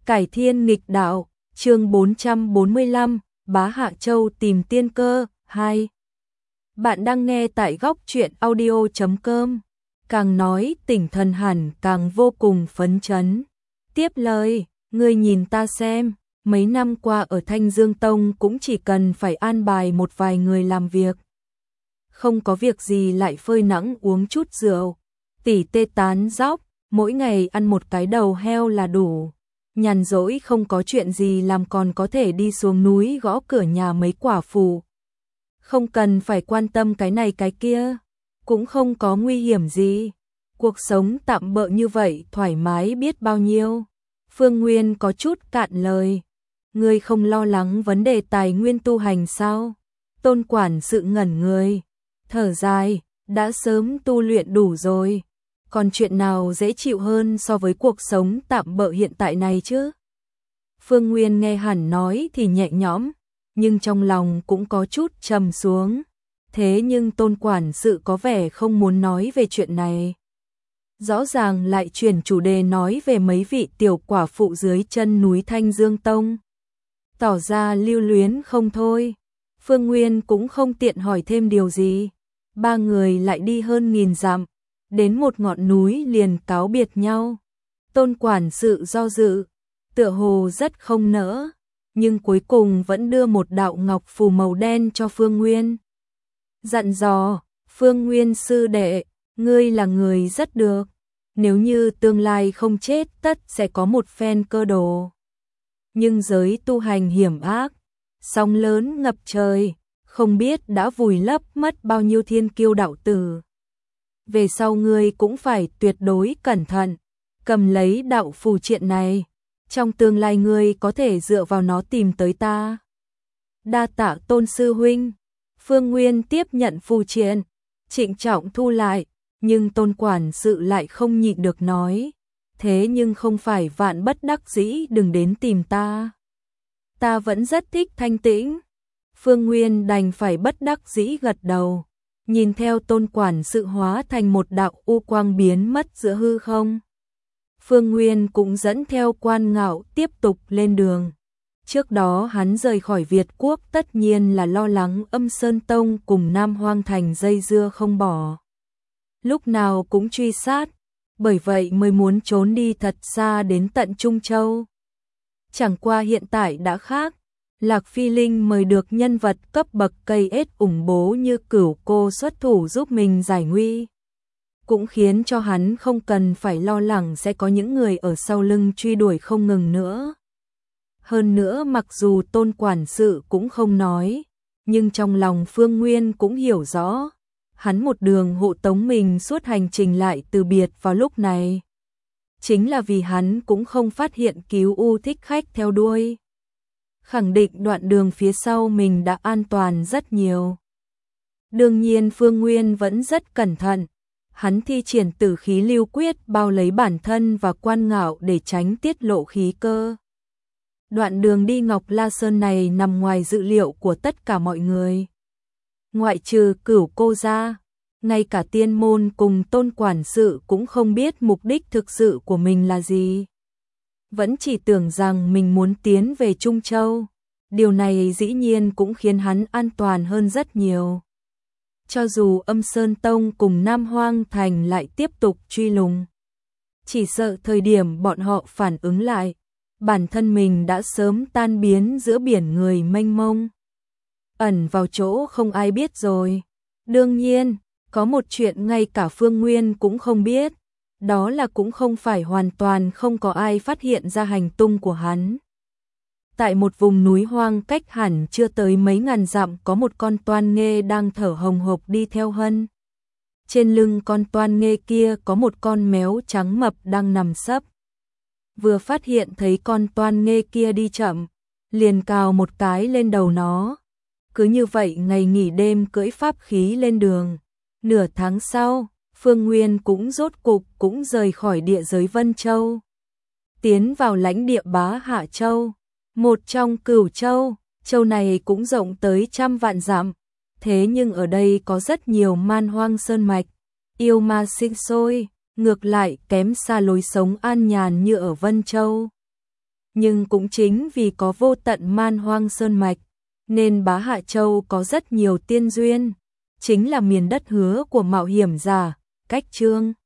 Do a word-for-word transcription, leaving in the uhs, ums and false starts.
Cải thiên nghịch đạo, chương bốn trăm bốn mươi lăm, Bá Hạ Châu tìm tiên cơ, hai. Bạn đang nghe tại góc truyện audio chấm com. Càng nói tỉnh thần hẳn càng vô cùng phấn chấn. Tiếp lời, ngươi nhìn ta xem, mấy năm qua ở Thanh Dương Tông cũng chỉ cần phải an bài một vài người làm việc. Không có việc gì lại phơi nắng uống chút rượu, tỉ tê tán dóc, mỗi ngày ăn một cái đầu heo là đủ. Nhàn rỗi không có chuyện gì làm còn có thể đi xuống núi gõ cửa nhà mấy quả phù. Không cần phải quan tâm cái này cái kia, cũng không có nguy hiểm gì. Cuộc sống tạm bợ như vậy thoải mái biết bao nhiêu. Phương Nguyên có chút cạn lời. Ngươi không lo lắng vấn đề tài nguyên tu hành sao? Tôn quản sự ngẩn người, thở dài, đã sớm tu luyện đủ rồi. Còn chuyện nào dễ chịu hơn so với cuộc sống tạm bợ hiện tại này chứ? Phương Nguyên nghe hẳn nói thì nhẹ nhõm, nhưng trong lòng cũng có chút trầm xuống. Thế nhưng Tôn quản sự có vẻ không muốn nói về chuyện này. Rõ ràng lại chuyển chủ đề nói về mấy vị tiểu quả phụ dưới chân núi Thanh Dương Tông. Tỏ ra lưu luyến không thôi. Phương Nguyên cũng không tiện hỏi thêm điều gì. Ba người lại đi hơn nghìn dặm, đến một ngọn núi liền cáo biệt nhau. Tôn quản sự do dự, tựa hồ rất không nỡ, nhưng cuối cùng vẫn đưa một đạo ngọc phù màu đen cho Phương Nguyên. Dặn dò, Phương Nguyên sư đệ, ngươi là người rất được, nếu như tương lai không chết tất sẽ có một phen cơ đồ. Nhưng giới tu hành hiểm ác, sóng lớn ngập trời, không biết đã vùi lấp mất bao nhiêu thiên kiêu đạo tử. Về sau ngươi cũng phải tuyệt đối cẩn thận, cầm lấy đạo phù triện này, trong tương lai ngươi có thể dựa vào nó tìm tới ta. Đa tạ Tôn sư huynh. Phương Nguyên tiếp nhận phù triện, trịnh trọng thu lại, nhưng Tôn quản sự lại không nhịn được nói, thế nhưng không phải vạn bất đắc dĩ đừng đến tìm ta. Ta vẫn rất thích thanh tĩnh. Phương Nguyên đành phải bất đắc dĩ gật đầu, nhìn theo Tôn quản sự hóa thành một đạo u quang biến mất giữa hư không. Phương Nguyên cũng dẫn theo Quan Ngạo tiếp tục lên đường. Trước đó hắn rời khỏi Việt Quốc tất nhiên là lo lắng Âm Sơn Tông cùng Nam Hoang Thành dây dưa không bỏ. Lúc nào cũng truy sát, bởi vậy mới muốn trốn đi thật xa đến tận Trung Châu. Chẳng qua hiện tại đã khác. Lạc Phi Linh mời được nhân vật cấp bậc cây ết ủng bố như Cửu Cô xuất thủ giúp mình giải nguy. Cũng khiến cho hắn không cần phải lo lắng sẽ có những người ở sau lưng truy đuổi không ngừng nữa. Hơn nữa mặc dù Tôn quản sự cũng không nói, nhưng trong lòng Phương Nguyên cũng hiểu rõ. Hắn một đường hộ tống mình suốt hành trình lại từ biệt vào lúc này. Chính là vì hắn cũng không phát hiện Cứu U thích khách theo đuôi. Khẳng định đoạn đường phía sau mình đã an toàn rất nhiều. Đương nhiên Phương Nguyên vẫn rất cẩn thận. Hắn thi triển tử khí lưu quyết bao lấy bản thân và Quan Ngạo để tránh tiết lộ khí cơ. Đoạn đường đi Ngọc La Sơn này nằm ngoài dự liệu của tất cả mọi người. Ngoại trừ Cửu Cô ra, ngay cả tiên môn cùng Tôn quản sự cũng không biết mục đích thực sự của mình là gì. Vẫn chỉ tưởng rằng mình muốn tiến về Trung Châu. Điều này dĩ nhiên cũng khiến hắn an toàn hơn rất nhiều. Cho dù Âm Sơn Tông cùng Nam Hoang Thành lại tiếp tục truy lùng, chỉ sợ thời điểm bọn họ phản ứng lại, bản thân mình đã sớm tan biến giữa biển người mênh mông, ẩn vào chỗ không ai biết rồi. Đương nhiên, có một chuyện ngay cả Phương Nguyên cũng không biết, đó là cũng không phải hoàn toàn không có ai phát hiện ra hành tung của hắn. Tại một vùng núi hoang cách hẳn chưa tới mấy ngàn dặm có một con toan nghê đang thở hồng hộc đi theo Hân. Trên lưng con toan nghê kia có một con méo trắng mập đang nằm sấp. Vừa phát hiện thấy con toan nghê kia đi chậm, liền cào một cái lên đầu nó. Cứ như vậy ngày nghỉ đêm cưỡi pháp khí lên đường. Nửa tháng sau, Phương Nguyên cũng rốt cục cũng rời khỏi địa giới Vân Châu, tiến vào lãnh địa Bá Hạ Châu, một trong Cửu Châu. Châu này cũng rộng tới trăm vạn dặm, thế nhưng ở đây có rất nhiều man hoang sơn mạch, yêu ma sinh sôi, ngược lại kém xa lối sống an nhàn như ở Vân Châu. Nhưng cũng chính vì có vô tận man hoang sơn mạch, nên Bá Hạ Châu có rất nhiều tiên duyên, chính là miền đất hứa của mạo hiểm giả, cách Chương